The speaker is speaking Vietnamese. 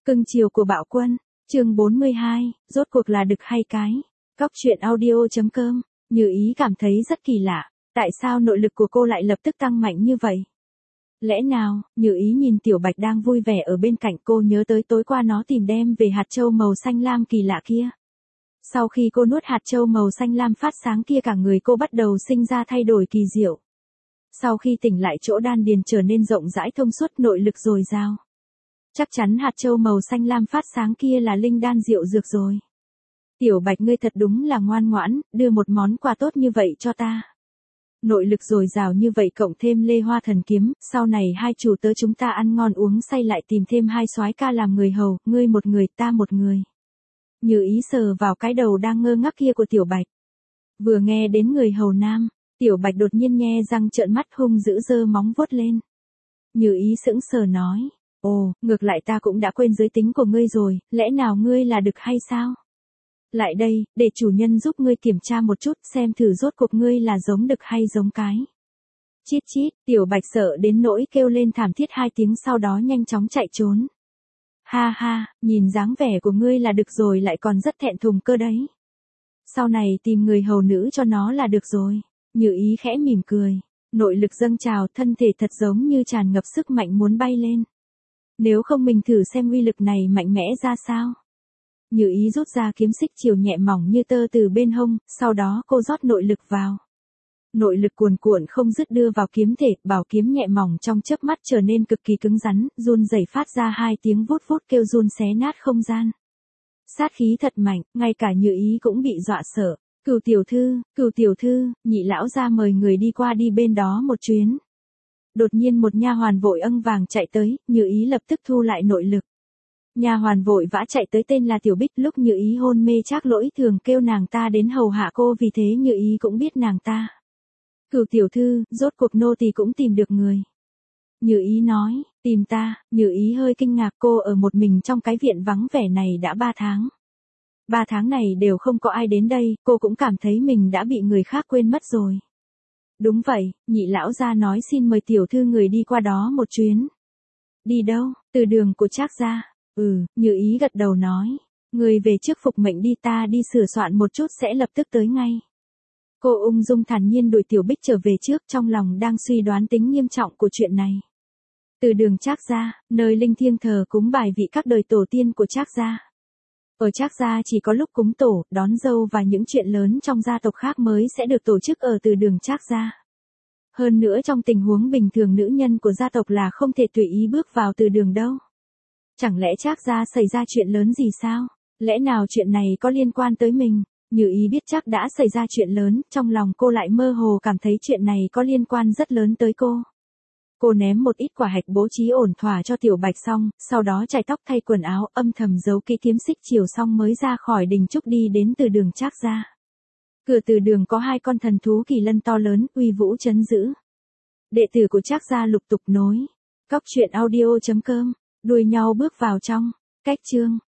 Cưng chiều của Bạo Quân, chương 42, rốt cuộc là đực hay cái. Cóc truyện audio.com, Như Ý cảm thấy rất kỳ lạ, tại sao nội lực của cô lại lập tức tăng mạnh như vậy? Lẽ nào, Như Ý nhìn Tiểu Bạch đang vui vẻ ở bên cạnh, cô nhớ tới tối qua nó tìm đem về hạt châu màu xanh lam kỳ lạ kia. Sau khi cô nuốt hạt châu màu xanh lam phát sáng kia, cả người cô bắt đầu sinh ra thay đổi kỳ diệu. Sau khi tỉnh lại, chỗ đan điền trở nên rộng rãi thông suốt, nội lực dồi dào. Chắc chắn hạt châu màu xanh lam phát sáng kia là linh đan diệu dược rồi. Tiểu Bạch, ngươi thật đúng là ngoan ngoãn, đưa một món quà tốt như vậy cho ta. Nội lực dồi dào như vậy cộng thêm Lê Hoa Thần Kiếm, sau này hai chủ tớ chúng ta ăn ngon uống say lại tìm thêm hai soái ca làm người hầu, ngươi một người ta một người. Như Ý sờ vào cái đầu đang ngơ ngác kia của Tiểu Bạch. Vừa nghe đến người hầu nam, Tiểu Bạch đột nhiên nhe răng trợn mắt hung dữ giơ móng vuốt lên. Như Ý sững sờ nói, ồ, ngược lại ta cũng đã quên giới tính của ngươi rồi, lẽ nào ngươi là đực hay sao? Lại đây, để chủ nhân giúp ngươi kiểm tra một chút xem thử rốt cuộc ngươi là giống đực hay giống cái. Chít chít, Tiểu Bạch sợ đến nỗi kêu lên thảm thiết 2 tiếng, sau đó nhanh chóng chạy trốn. Ha ha, nhìn dáng vẻ của ngươi là đực rồi lại còn rất thẹn thùng cơ đấy. Sau này tìm người hầu nữ cho nó là được rồi. Như Ý khẽ mỉm cười, nội lực dâng trào, thân thể thật giống như tràn ngập sức mạnh muốn bay lên. Nếu không mình thử xem uy lực này mạnh mẽ ra sao. Như Ý rút ra kiếm xích chiều nhẹ mỏng như tơ từ bên hông, sau đó cô rót nội lực vào. Nội lực cuồn cuộn không dứt đưa vào kiếm thể, bảo kiếm nhẹ mỏng trong chớp mắt trở nên cực kỳ cứng rắn, run rẩy phát ra 2 tiếng vút vút kêu run xé nát không gian. Sát khí thật mạnh, ngay cả Như Ý cũng bị dọa sợ. Cửu tiểu thư, nhị lão ra mời người đi qua đi bên đó một chuyến. Đột nhiên một nha hoàn vội âng vàng chạy tới, Như Ý lập tức thu lại nội lực. Nha hoàn vội vã chạy tới tên là Tiểu Bích, lúc Như Ý hôn mê Trác Lỗi thường kêu nàng ta đến hầu hạ cô, vì thế Như Ý cũng biết nàng ta. Cửu tiểu thư, rốt cuộc nô tỳ cũng tìm được người. Như Ý nói, tìm ta? Như Ý hơi kinh ngạc, cô ở một mình trong cái viện vắng vẻ này đã 3 tháng. 3 tháng này đều không có ai đến đây, cô cũng cảm thấy mình đã bị người khác quên mất rồi. Đúng vậy, nhị lão gia nói xin mời tiểu thư người đi qua đó một chuyến. Đi đâu? Từ đường của Trác gia. Như Ý gật đầu nói. Người về trước phục mệnh đi, ta đi sửa soạn một chút sẽ lập tức tới ngay. Cô ung dung thản nhiên đuổi Tiểu Bích trở về trước, trong lòng đang suy đoán tính nghiêm trọng của chuyện này. Từ đường Trác gia, nơi linh thiêng thờ cúng bài vị các đời tổ tiên của Trác gia. Ở Trác gia chỉ có lúc cúng tổ, đón dâu và những chuyện lớn trong gia tộc khác mới sẽ được tổ chức ở từ đường Trác gia. Hơn nữa trong tình huống bình thường nữ nhân của gia tộc là không thể tùy ý bước vào từ đường đâu. Chẳng lẽ Trác gia xảy ra chuyện lớn gì sao? Lẽ nào chuyện này có liên quan tới mình? Như Ý biết chắc đã xảy ra chuyện lớn, trong lòng cô lại mơ hồ cảm thấy chuyện này có liên quan rất lớn tới cô. Cô ném một ít quả hạch bố trí ổn thỏa cho Tiểu Bạch xong, sau đó chải tóc thay quần áo, âm thầm giấu kỹ kiếm xích chiều xong mới ra khỏi đình trúc đi đến từ đường Trác gia. Cửa từ đường có 2 con thần thú kỳ lân to lớn, uy vũ trấn giữ. Đệ tử của Trác gia lục tục nối. Cóc truyện audio.com, đuổi nhau bước vào trong. Cách chương